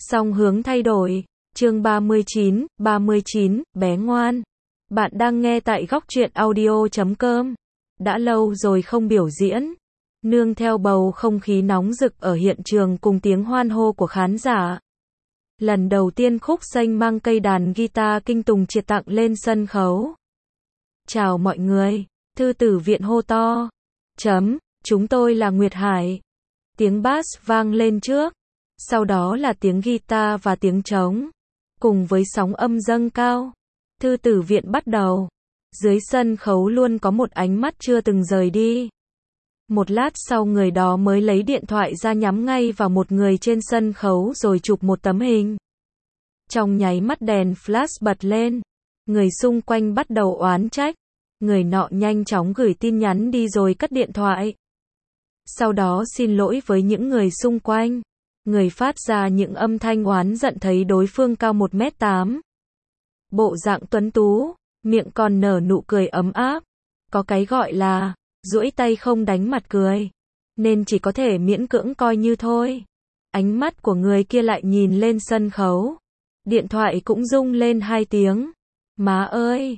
Song hướng thay đổi. Chương 39, bé ngoan. Bạn đang nghe tại góc truyện audio.com. Đã lâu rồi không biểu diễn. Nương theo bầu không khí nóng rực ở hiện trường cùng tiếng hoan hô của khán giả. Lần đầu tiên Khúc Xanh mang cây đàn guitar Kinh Tùng Triệt tặng lên sân khấu. Chào mọi người, Thư Tử Viện hô to. Chúng tôi là Nguyệt Hải. Tiếng bass vang lên trước. Sau đó là tiếng guitar và tiếng trống. Cùng với sóng âm dâng cao. Thư Tử Viện bắt đầu. Dưới sân khấu luôn có một ánh mắt chưa từng rời đi. Một lát sau người đó mới lấy điện thoại ra nhắm ngay vào một người trên sân khấu rồi chụp một tấm hình. Trong nháy mắt đèn flash bật lên. Người xung quanh bắt đầu oán trách. Người nọ nhanh chóng gửi tin nhắn đi rồi cất điện thoại. Sau đó xin lỗi với những người xung quanh. Người phát ra những âm thanh oán giận thấy đối phương cao 1m8. Bộ dạng tuấn tú, miệng còn nở nụ cười ấm áp. Có cái gọi là duỗi tay không đánh mặt cười, nên chỉ có thể miễn cưỡng coi như thôi. Ánh mắt của người kia lại nhìn lên sân khấu. Điện thoại cũng rung lên 2 tiếng. Má ơi,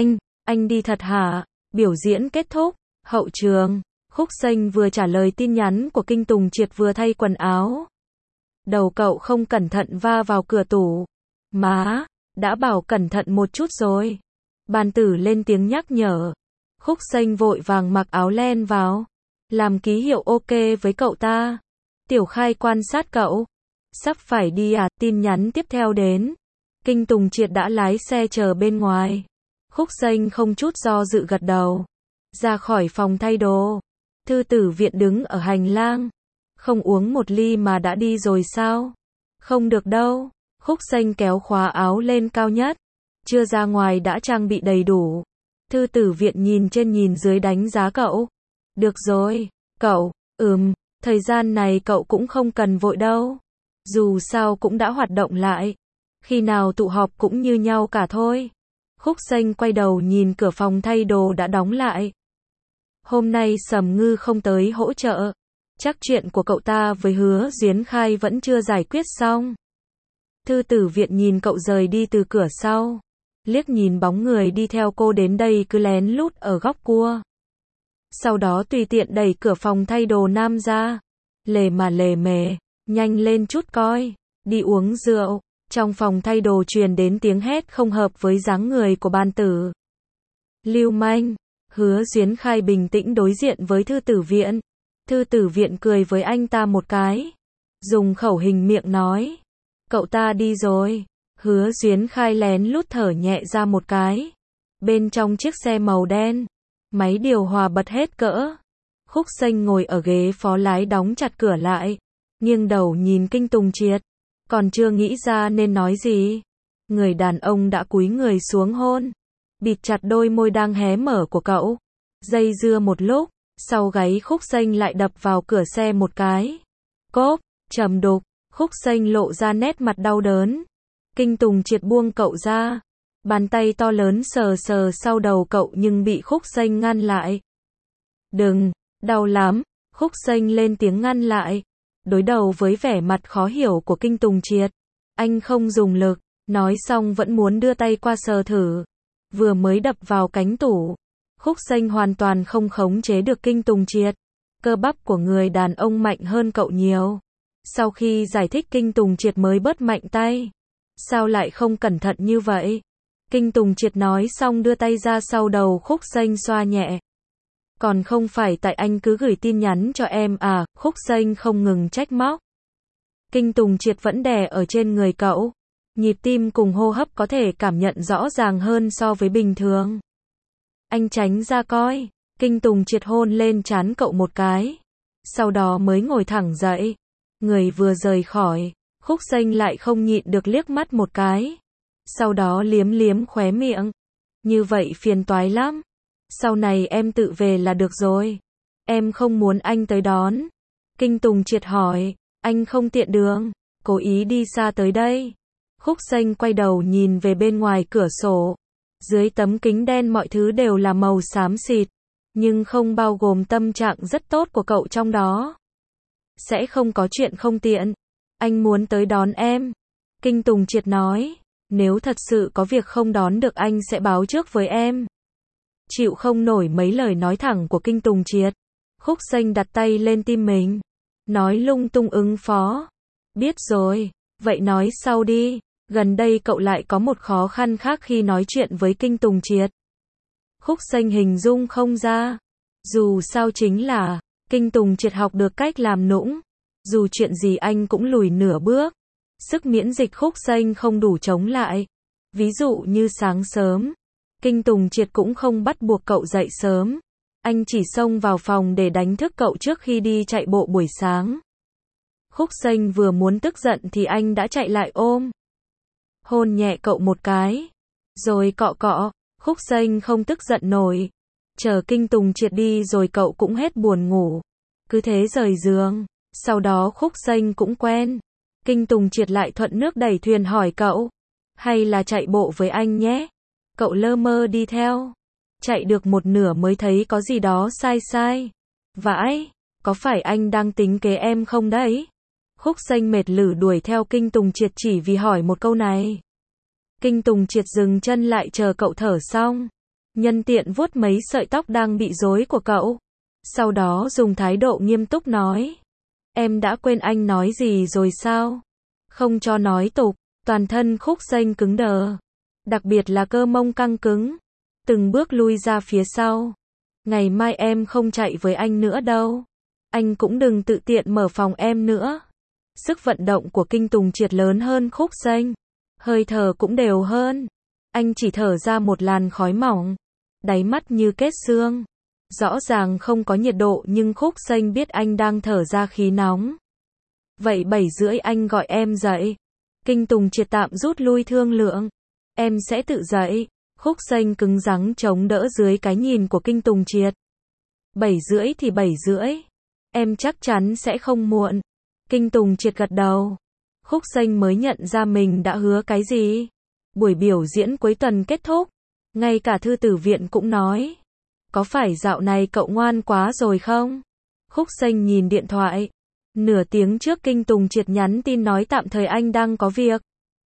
anh đi thật hả? Biểu diễn kết thúc, hậu trường, Khúc Xanh vừa trả lời tin nhắn của Kinh Tùng Triệt vừa thay quần áo. Đầu cậu không cẩn thận va vào cửa tủ. Má, đã bảo cẩn thận một chút rồi. Bàn tử lên tiếng nhắc nhở. Khúc Xanh vội vàng mặc áo len vào. Làm ký hiệu ok với cậu ta. Tiểu Khai quan sát cậu. Sắp phải đi à? Tin nhắn tiếp theo đến. Kinh Tùng Triệt đã lái xe chờ bên ngoài. Khúc Xanh không chút do dự gật đầu. Ra khỏi phòng thay đồ. Thư Tử Viện đứng ở hành lang. Không uống một ly mà đã đi rồi sao? Không được đâu. Khúc Xanh kéo khóa áo lên cao nhất. Chưa ra ngoài đã trang bị đầy đủ. Thư Tử Viện nhìn trên nhìn dưới đánh giá cậu. Được rồi, cậu, thời gian này cậu cũng không cần vội đâu. Dù sao cũng đã hoạt động lại. Khi nào tụ họp cũng như nhau cả thôi. Khúc Xanh quay đầu nhìn cửa phòng thay đồ đã đóng lại. Hôm nay Sầm Ngư không tới hỗ trợ. Chắc chuyện của cậu ta với Hứa Duyến Khai vẫn chưa giải quyết xong. Thư Tử Viện nhìn cậu rời đi từ cửa sau. Liếc nhìn bóng người đi theo cô đến đây cứ lén lút ở góc cua. Sau đó tùy tiện đẩy cửa phòng thay đồ nam ra. Lề mà lề mề, nhanh lên chút coi, đi uống rượu. Trong phòng thay đồ truyền đến tiếng hét không hợp với dáng người của bàn tử. Lưu manh. Hứa Duyến Khai bình tĩnh đối diện với Thư Tử Viện. Thư Tử Viện cười với anh ta một cái. Dùng khẩu hình miệng nói. Cậu ta đi rồi. Hứa Duyến Khai lén lút thở nhẹ ra một cái. Bên trong chiếc xe màu đen. Máy điều hòa bật hết cỡ. Khúc Xanh ngồi ở ghế phó lái đóng chặt cửa lại. Nghiêng đầu nhìn Kinh Tùng Triệt. Còn chưa nghĩ ra nên nói gì. Người đàn ông đã cúi người xuống hôn. Bịt chặt đôi môi đang hé mở của cậu. Dây dưa một lúc. Sau gáy Khúc Xanh lại đập vào cửa xe một cái. Cốp, trầm đục. Khúc Xanh lộ ra nét mặt đau đớn. Kinh Tùng Triệt buông cậu ra. Bàn tay to lớn sờ sờ sau đầu cậu nhưng bị Khúc Xanh ngăn lại. Đừng, đau lắm. Khúc Xanh lên tiếng ngăn lại. Đối đầu với vẻ mặt khó hiểu của Kinh Tùng Triệt. Anh không dùng lực. Nói xong vẫn muốn đưa tay qua sờ thử. Vừa mới đập vào cánh tủ. Khúc Xanh hoàn toàn không khống chế được Kinh Tùng Triệt. Cơ bắp của người đàn ông mạnh hơn cậu nhiều. Sau khi giải thích Kinh Tùng Triệt mới bớt mạnh tay. Sao lại không cẩn thận như vậy? Kinh Tùng Triệt nói xong đưa tay ra sau đầu Khúc Xanh xoa nhẹ. Còn không phải tại anh cứ gửi tin nhắn cho em à? Khúc Xanh không ngừng trách móc. Kinh Tùng Triệt vẫn đè ở trên người cậu. Nhịp tim cùng hô hấp có thể cảm nhận rõ ràng hơn so với bình thường. Anh tránh ra coi. Kinh Tùng Triệt hôn lên trán cậu một cái. Sau đó mới ngồi thẳng dậy. Người vừa rời khỏi. Khúc Xanh lại không nhịn được liếc mắt một cái. Sau đó liếm liếm khóe miệng. Như vậy phiền toái lắm. Sau này em tự về là được rồi. Em không muốn anh tới đón. Kinh Tùng Triệt hỏi. Anh không tiện đường. Cố ý đi xa tới đây. Khúc Xanh quay đầu nhìn về bên ngoài cửa sổ. Dưới tấm kính đen mọi thứ đều là màu xám xịt. Nhưng không bao gồm tâm trạng rất tốt của cậu trong đó. Sẽ không có chuyện không tiện. Anh muốn tới đón em. Kinh Tùng Triệt nói, nếu thật sự có việc không đón được anh sẽ báo trước với em. Chịu không nổi mấy lời nói thẳng của Kinh Tùng Triệt. Khúc Xanh đặt tay lên tim mình. Nói lung tung ứng phó. Biết rồi, vậy nói sau đi. Gần đây cậu lại có một khó khăn khác khi nói chuyện với Kinh Tùng Triệt. Khúc Xanh hình dung không ra. Dù sao chính là, Kinh Tùng Triệt học được cách làm nũng. Dù chuyện gì anh cũng lùi nửa bước. Sức miễn dịch Khúc Xanh không đủ chống lại. Ví dụ như sáng sớm, Kinh Tùng Triệt cũng không bắt buộc cậu dậy sớm. Anh chỉ xông vào phòng để đánh thức cậu trước khi đi chạy bộ buổi sáng. Khúc Xanh vừa muốn tức giận thì anh đã chạy lại ôm. Hôn nhẹ cậu một cái. Rồi cọ cọ, Khúc Xanh không tức giận nổi. Chờ Kinh Tùng Triệt đi rồi cậu cũng hết buồn ngủ. Cứ thế rời giường. Sau đó Khúc Xanh cũng quen. Kinh Tùng Triệt lại thuận nước đẩy thuyền hỏi cậu. Hay là chạy bộ với anh nhé? Cậu lơ mơ đi theo. Chạy được một nửa mới thấy có gì đó sai sai. Vãi, có phải anh đang tính kế em không đấy? Khúc Xanh mệt lử đuổi theo Kinh Tùng Triệt chỉ vì hỏi một câu này. Kinh Tùng Triệt dừng chân lại chờ cậu thở xong. Nhân tiện vuốt mấy sợi tóc đang bị rối của cậu. Sau đó dùng thái độ nghiêm túc nói. Em đã quên anh nói gì rồi sao? Không cho nói tục, toàn thân Khúc Xanh cứng đờ. Đặc biệt là cơ mông căng cứng. Từng bước lui ra phía sau. Ngày mai em không chạy với anh nữa đâu. Anh cũng đừng tự tiện mở phòng em nữa. Sức vận động của Kinh Tùng Triệt lớn hơn Khúc Xanh. Hơi thở cũng đều hơn. Anh chỉ thở ra một làn khói mỏng. Đáy mắt như kết xương. Rõ ràng không có nhiệt độ nhưng Khúc Xanh biết anh đang thở ra khí nóng. Vậy 7:30 anh gọi em dậy. Kinh Tùng Triệt tạm rút lui thương lượng. Em sẽ tự dậy. Khúc Xanh cứng rắn chống đỡ dưới cái nhìn của Kinh Tùng Triệt. 7:30 thì 7:30. Em chắc chắn sẽ không muộn. Kinh Tùng Triệt gật đầu. Khúc Xanh mới nhận ra mình đã hứa cái gì. Buổi biểu diễn cuối tuần kết thúc. Ngay cả thư tử viện cũng nói. Có phải dạo này cậu ngoan quá rồi không? Khúc Xanh nhìn điện thoại. Nửa tiếng trước Kinh Tùng Triệt nhắn tin nói tạm thời anh đang có việc.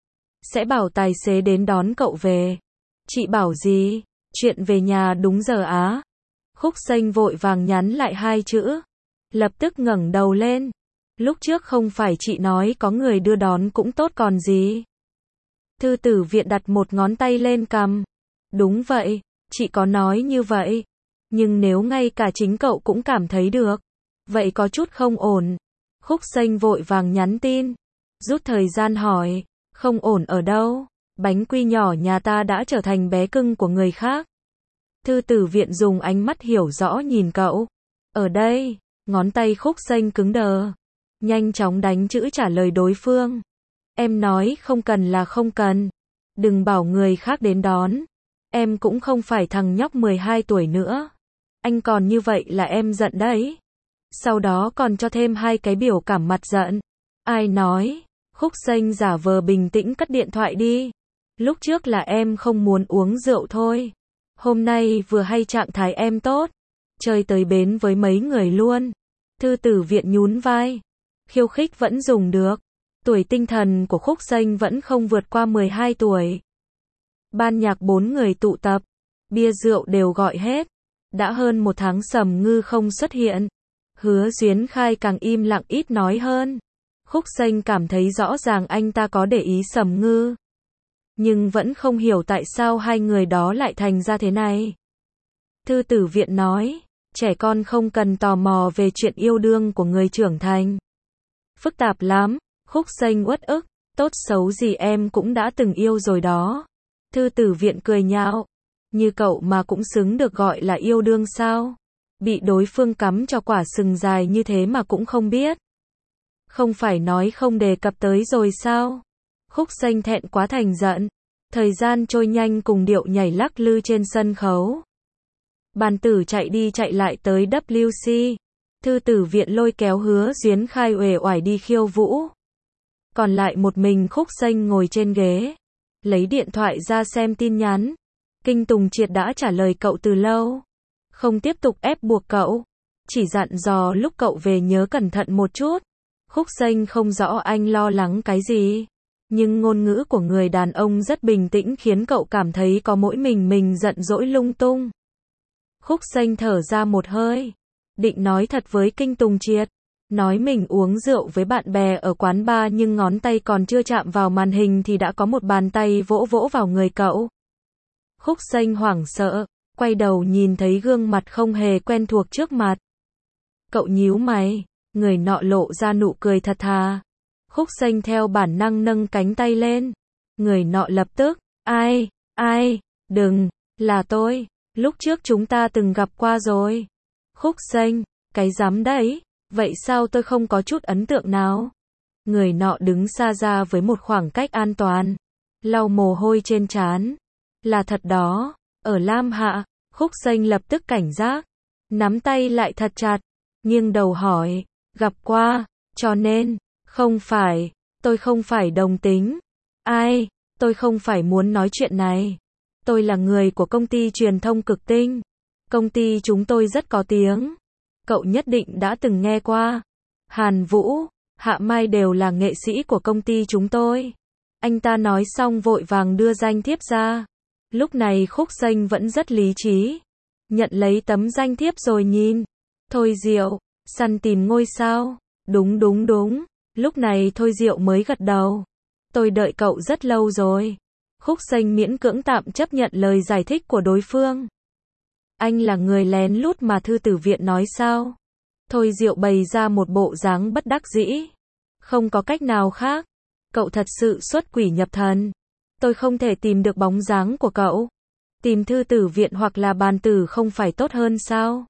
Sẽ bảo tài xế đến đón cậu về. Chị bảo gì? Chuyện về nhà đúng giờ á. Khúc Xanh vội vàng nhắn lại 2 chữ. Lập tức ngẩng đầu lên. Lúc trước không phải chị nói có người đưa đón cũng tốt còn gì. Thư tử viện đặt một ngón tay lên cằm. Đúng vậy, chị có nói như vậy. Nhưng nếu ngay cả chính cậu cũng cảm thấy được. Vậy có chút không ổn. Khúc Xanh vội vàng nhắn tin. Rút thời gian hỏi. Không ổn ở đâu? Bánh quy nhỏ nhà ta đã trở thành bé cưng của người khác. Thư tử viện dùng ánh mắt hiểu rõ nhìn cậu. Ở đây, ngón tay Khúc Xanh cứng đờ. Nhanh chóng đánh chữ trả lời đối phương. Em nói không cần là không cần. Đừng bảo người khác đến đón. Em cũng không phải thằng nhóc 12 tuổi nữa. Anh còn như vậy là em giận đấy. Sau đó còn cho thêm 2 cái biểu cảm mặt giận. Ai nói? Khúc Xanh giả vờ bình tĩnh cất điện thoại đi. Lúc trước là em không muốn uống rượu thôi. Hôm nay vừa hay trạng thái em tốt. Chơi tới bến với mấy người luôn. Thư tử viện nhún vai. Khiêu khích vẫn dùng được. Tuổi tinh thần của Khúc Xanh vẫn không vượt qua 12 tuổi. Ban nhạc 4 người tụ tập. Bia rượu đều gọi hết. Đã hơn 1 tháng Sầm Ngư không xuất hiện. Hứa Duyến Khai càng im lặng ít nói hơn. Khúc Xanh cảm thấy rõ ràng anh ta có để ý Sầm Ngư. Nhưng vẫn không hiểu tại sao hai người đó lại thành ra thế này. Thư tử viện nói, trẻ con không cần tò mò về chuyện yêu đương của người trưởng thành. Phức tạp lắm. Khúc Xanh uất ức, tốt xấu gì em cũng đã từng yêu rồi đó. Thư tử viện cười nhạo. Như cậu mà cũng xứng được gọi là yêu đương sao? Bị đối phương cắm cho quả sừng dài như thế mà cũng không biết. Không phải nói không đề cập tới rồi sao? Khúc Xanh thẹn quá thành giận. Thời gian trôi nhanh cùng điệu nhảy lắc lư trên sân khấu. Bàn tử chạy đi chạy lại tới WC. Thư tử viện lôi kéo Hứa Duyến Khai uể oải đi khiêu vũ. Còn lại một mình Khúc Xanh ngồi trên ghế. Lấy điện thoại ra xem tin nhắn. Kinh Tùng Triệt đã trả lời cậu từ lâu. Không tiếp tục ép buộc cậu. Chỉ dặn dò lúc cậu về nhớ cẩn thận một chút. Khúc Xanh không rõ anh lo lắng cái gì. Nhưng ngôn ngữ của người đàn ông rất bình tĩnh khiến cậu cảm thấy có mỗi mình giận dỗi lung tung. Khúc Xanh thở ra một hơi. Định nói thật với Kinh Tùng Triệt. Nói mình uống rượu với bạn bè ở quán bar nhưng ngón tay còn chưa chạm vào màn hình thì đã có một bàn tay vỗ vỗ vào người cậu. Khúc Xanh hoảng sợ, quay đầu nhìn thấy gương mặt không hề quen thuộc trước mặt. Cậu nhíu mày, người nọ lộ ra nụ cười thật thà. Khúc Xanh theo bản năng nâng cánh tay lên. Người nọ lập tức, ai, đừng, là tôi, lúc trước chúng ta từng gặp qua rồi. Khúc Xanh, cái dám đấy, vậy sao tôi không có chút ấn tượng nào? Người nọ đứng xa ra với một khoảng cách an toàn, lau mồ hôi trên trán. Là thật đó, ở Lam Hạ. Khúc Xanh lập tức cảnh giác, nắm tay lại thật chặt, nghiêng đầu hỏi, gặp qua, cho nên, không phải, tôi không phải đồng tính. Tôi không phải muốn nói chuyện này. Tôi là người của công ty truyền thông Cực Tinh. Công ty chúng tôi rất có tiếng. Cậu nhất định đã từng nghe qua. Hàn Vũ, Hạ Mai đều là nghệ sĩ của công ty chúng tôi. Anh ta nói xong vội vàng đưa danh thiếp ra. Lúc này Khúc Xanh vẫn rất lý trí. Nhận lấy tấm danh thiếp rồi nhìn. Thôi Diệu, săn tìm ngôi sao. Đúng. Lúc này Thôi Diệu mới gật đầu. Tôi đợi cậu rất lâu rồi. Khúc Xanh miễn cưỡng tạm chấp nhận lời giải thích của đối phương. Anh là người lén lút mà Thư Tử Viện nói sao? Thôi Diệu bày ra một bộ dáng bất đắc dĩ. Không có cách nào khác. Cậu thật sự xuất quỷ nhập thần. Tôi không thể tìm được bóng dáng của cậu. Tìm Thư Tử Viện hoặc là Bàn Tử không phải tốt hơn sao?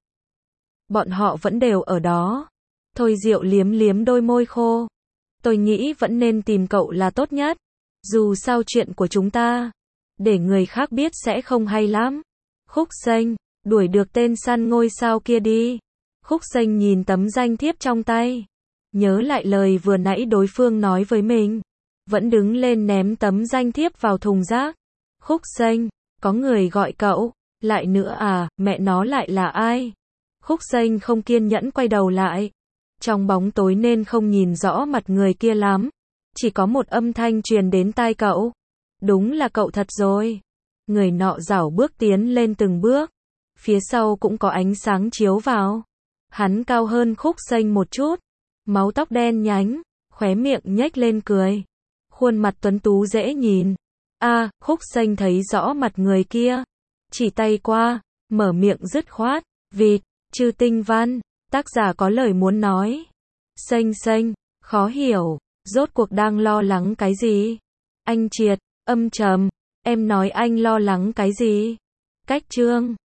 Bọn họ vẫn đều ở đó. Thôi Diệu liếm đôi môi khô. Tôi nghĩ vẫn nên tìm cậu là tốt nhất. Dù sao chuyện của chúng ta, để người khác biết sẽ không hay lắm. Khúc Xanh, đuổi được tên săn ngôi sao kia đi. Khúc Xanh nhìn tấm danh thiếp trong tay. Nhớ lại lời vừa nãy đối phương nói với mình. Vẫn đứng lên ném tấm danh thiếp vào thùng rác. Khúc Xanh, có người gọi cậu. Lại nữa à, mẹ nó lại là ai? Khúc Xanh không kiên nhẫn quay đầu lại. Trong bóng tối nên không nhìn rõ mặt người kia lắm. Chỉ có một âm thanh truyền đến tai cậu. Đúng là cậu thật rồi. Người nọ rảo bước tiến lên từng bước. Phía sau cũng có ánh sáng chiếu vào. Hắn cao hơn Khúc Xanh một chút. Máu tóc đen nhánh. Khóe miệng nhếch lên cười. Khuôn mặt tuấn tú dễ nhìn. Khúc Xanh thấy rõ mặt người kia. Chỉ tay qua. Mở miệng dứt khoát. Vịt, Trư Tinh Văn. Tác giả có lời muốn nói. Xanh, khó hiểu. Rốt cuộc đang lo lắng cái gì? Anh Triệt, âm trầm. Em nói anh lo lắng cái gì? Cách chương.